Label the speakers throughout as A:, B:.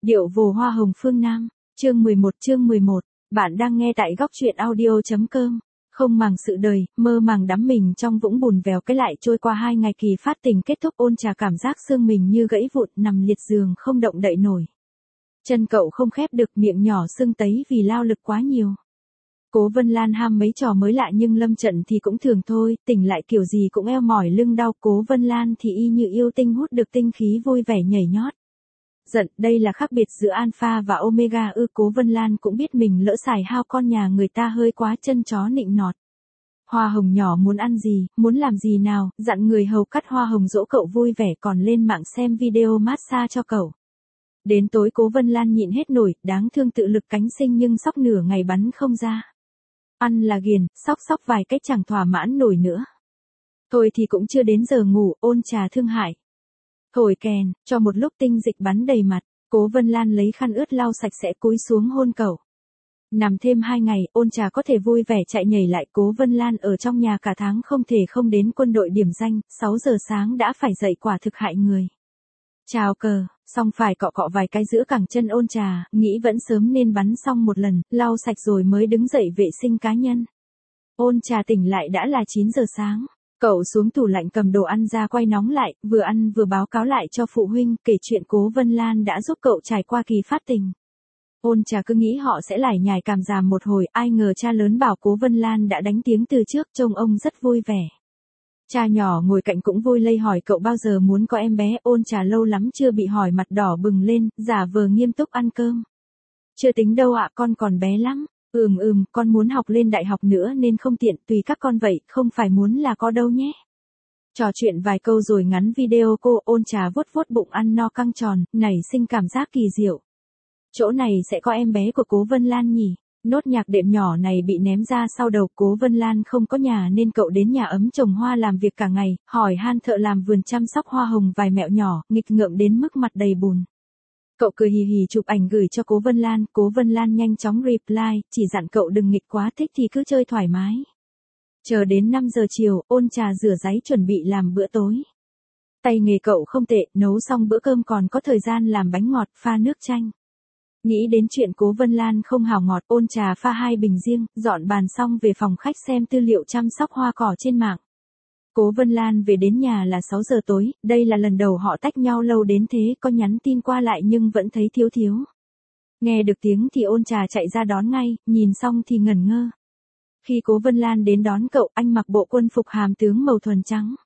A: Điệu vồ hoa hồng phương Nam, chương 11. Bạn đang nghe tại góc truyện audio.com. Không màng sự đời, mơ màng đắm mình trong vũng bùn vèo cái lại trôi qua 2 ngày kỳ phát tình kết thúc. Ôn Trà cảm giác xương mình như gãy vụn, nằm liệt giường không động đậy nổi. Chân cậu không khép được, miệng nhỏ sưng tấy vì lao lực quá nhiều. Cố Vân Lan ham mấy trò mới lạ nhưng lâm trận thì cũng thường thôi, tỉnh lại kiểu gì cũng eo mỏi lưng đau. Cố Vân Lan thì y như yêu tinh hút được tinh khí vui vẻ nhảy nhót. Giận, đây là khác biệt giữa alpha và omega ư. Cố Vân Lan cũng biết mình lỡ xài hao con nhà người ta hơi quá, chân chó nịnh nọt. Hoa hồng nhỏ muốn ăn gì, muốn làm gì nào, dặn người hầu cắt hoa hồng dỗ cậu vui vẻ, còn lên mạng xem video massage cho cậu. Đến tối Cố Vân Lan nhịn hết nổi, đáng thương tự lực cánh sinh nhưng sóc nửa ngày bắn không ra. Ăn là ghiền, sóc vài cách chẳng thỏa mãn nổi nữa. Thôi thì cũng chưa đến giờ ngủ, Ôn Trà thương hại. Thổi kèn, cho một lúc tinh dịch bắn đầy mặt, Cố Vân Lan lấy khăn ướt lau sạch sẽ cúi xuống hôn cậu. Nằm thêm 2 ngày, Ôn Trà có thể vui vẻ chạy nhảy lại. Cố Vân Lan ở trong nhà cả tháng không thể không đến quân đội điểm danh, 6 giờ sáng đã phải dậy, quả thực hại người. Chào cờ, xong phải cọ cọ vài cái giữa cẳng chân. Ôn Trà nghĩ vẫn sớm nên bắn xong một lần, lau sạch rồi mới đứng dậy vệ sinh cá nhân. Ôn Trà tỉnh lại đã là 9 giờ sáng. Cậu xuống tủ lạnh cầm đồ ăn ra quay nóng lại, vừa ăn vừa báo cáo lại cho phụ huynh, kể chuyện Cố Vân Lan đã giúp cậu trải qua kỳ phát tình. Ôn Trà cứ nghĩ họ sẽ lải nhải cảm giảm một hồi, ai ngờ cha lớn bảo Cố Vân Lan đã đánh tiếng từ trước, trông ông rất vui vẻ. Cha nhỏ ngồi cạnh cũng vui lây hỏi cậu bao giờ muốn có em bé. Ôn Trà lâu lắm chưa bị hỏi, mặt đỏ bừng lên, giả vờ nghiêm túc ăn cơm. Chưa tính đâu ạ, con còn bé lắm. Con muốn học lên đại học nữa nên không tiện, tùy các con vậy, không phải muốn là có đâu nhé. Trò chuyện vài câu rồi ngắn video cô. Ôn Trà vuốt bụng ăn no căng tròn, nảy sinh cảm giác kỳ diệu. Chỗ này sẽ có em bé của Cố Vân Lan nhỉ? Nốt nhạc đệm nhỏ này bị ném ra sau đầu. Cố Vân Lan không có nhà nên cậu đến nhà ấm trồng hoa làm việc cả ngày, hỏi han thợ làm vườn chăm sóc hoa hồng vài mẹo nhỏ, nghịch ngợm đến mức mặt đầy bùn. Cậu cười hì hì chụp ảnh gửi cho Cố Vân Lan. Cố Vân Lan nhanh chóng reply, chỉ dặn cậu đừng nghịch quá, thích thì cứ chơi thoải mái. Chờ đến 5 giờ chiều, Ôn Trà rửa ráy chuẩn bị làm bữa tối. Tay nghề cậu không tệ, nấu xong bữa cơm còn có thời gian làm bánh ngọt, pha nước chanh. Nghĩ đến chuyện Cố Vân Lan không hào ngọt, Ôn Trà pha 2 bình riêng, dọn bàn xong về phòng khách xem tư liệu chăm sóc hoa cỏ trên mạng. Cố Vân Lan về đến nhà là 6 giờ tối, đây là lần đầu họ tách nhau lâu đến thế, có nhắn tin qua lại nhưng vẫn thấy thiếu. Nghe được tiếng thì Ôn Trà chạy ra đón ngay, nhìn xong thì ngẩn ngơ. Khi Cố Vân Lan đến đón cậu, anh mặc bộ quân phục hàm tướng màu thuần trắng.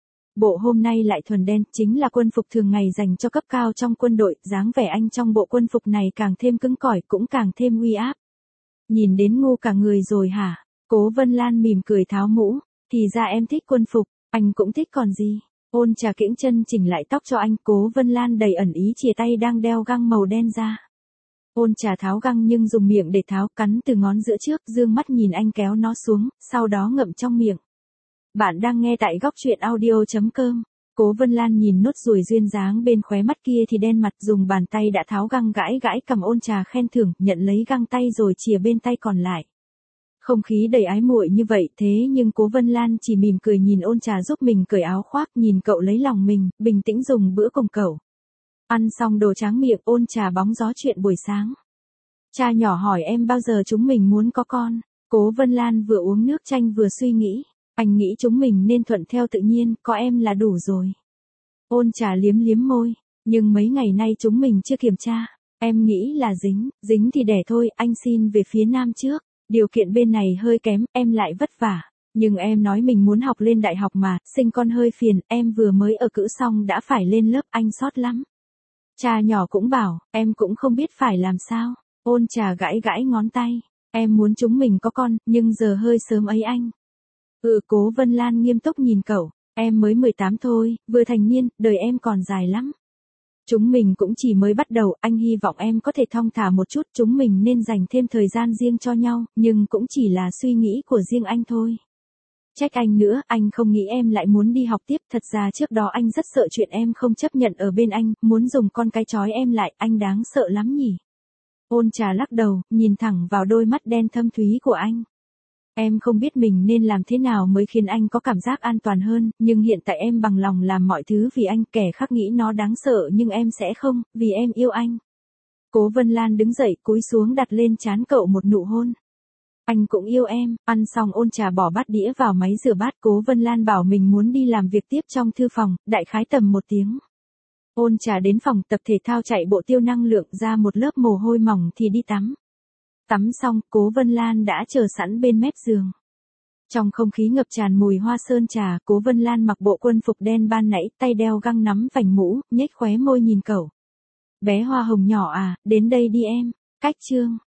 A: Bộ hôm nay lại thuần đen, chính là quân phục thường ngày dành cho cấp cao trong quân đội. Dáng vẻ anh trong bộ quân phục này càng thêm cứng cỏi, cũng càng thêm uy áp. Nhìn đến ngu cả người rồi hả? Cố Vân Lan mỉm cười tháo mũ. Thì ra em thích quân phục, anh cũng thích còn gì. Ôn Trà kiễng chân chỉnh lại tóc cho anh. Cố Vân Lan đầy ẩn ý chìa tay đang đeo găng màu đen ra. Ôn Trà tháo găng nhưng dùng miệng để tháo, cắn từ ngón giữa trước, dương mắt nhìn anh kéo nó xuống, sau đó ngậm trong miệng. Bạn đang nghe tại góc truyện audio.com. Cố Vân Lan nhìn nốt ruồi duyên dáng bên khóe mắt kia thì đen mặt, dùng bàn tay đã tháo găng gãi cầm. Ôn Trà khen thưởng, nhận lấy găng tay rồi chìa bên tay còn lại. Không khí đầy ái muội như vậy, thế nhưng Cố Vân Lan chỉ mỉm cười nhìn Ôn Trà giúp mình cởi áo khoác, nhìn cậu lấy lòng mình, bình tĩnh dùng bữa cùng cậu. Ăn xong đồ tráng miệng, Ôn Trà bóng gió chuyện buổi sáng. Cha nhỏ hỏi em bao giờ chúng mình muốn có con. Cố Vân Lan vừa uống nước chanh vừa suy nghĩ. Anh nghĩ chúng mình nên thuận theo tự nhiên, có em là đủ rồi. Ôn Trà liếm môi, nhưng mấy ngày nay chúng mình chưa kiểm tra. Em nghĩ là dính thì đẻ thôi, anh xin về phía Nam trước. Điều kiện bên này hơi kém, em lại vất vả. Nhưng em nói mình muốn học lên đại học mà, sinh con hơi phiền, em vừa mới ở cữ xong đã phải lên lớp, anh sót lắm. Cha nhỏ cũng bảo, em cũng không biết phải làm sao. Ôn Trà gãi ngón tay. Em muốn chúng mình có con, nhưng giờ hơi sớm ấy anh. Cố Vân Lan nghiêm túc nhìn cậu. Em mới 18 thôi, vừa thành niên, đời em còn dài lắm. Chúng mình cũng chỉ mới bắt đầu, anh hy vọng em có thể thong thả một chút. Chúng mình nên dành thêm thời gian riêng cho nhau, nhưng cũng chỉ là suy nghĩ của riêng anh thôi. Trách anh nữa, anh không nghĩ em lại muốn đi học tiếp. Thật ra trước đó anh rất sợ chuyện em không chấp nhận ở bên anh, muốn dùng con cái trói em lại, anh đáng sợ lắm nhỉ. Ôn Trà lắc đầu, nhìn thẳng vào đôi mắt đen thâm thúy của anh. Em không biết mình nên làm thế nào mới khiến anh có cảm giác an toàn hơn, nhưng hiện tại em bằng lòng làm mọi thứ vì anh. Kẻ khác nghĩ nó đáng sợ nhưng em sẽ không, vì em yêu anh. Cố Vân Lan đứng dậy cúi xuống đặt lên trán cậu một nụ hôn. Anh cũng yêu em. Ăn xong Ôn Trà bỏ bát đĩa vào máy rửa bát. Cố Vân Lan bảo mình muốn đi làm việc tiếp trong thư phòng, đại khái tầm 1 tiếng. Ôn Trà đến phòng tập thể thao chạy bộ tiêu năng lượng ra một lớp mồ hôi mỏng thì đi tắm. Tắm xong, Cố Vân Lan đã chờ sẵn bên mép giường. Trong không khí ngập tràn mùi hoa sơn trà, Cố Vân Lan mặc bộ quân phục đen ban nãy, tay đeo găng nắm vành mũ, nhếch khóe môi nhìn cậu. Bé hoa hồng nhỏ à, đến đây đi em. Cách chương.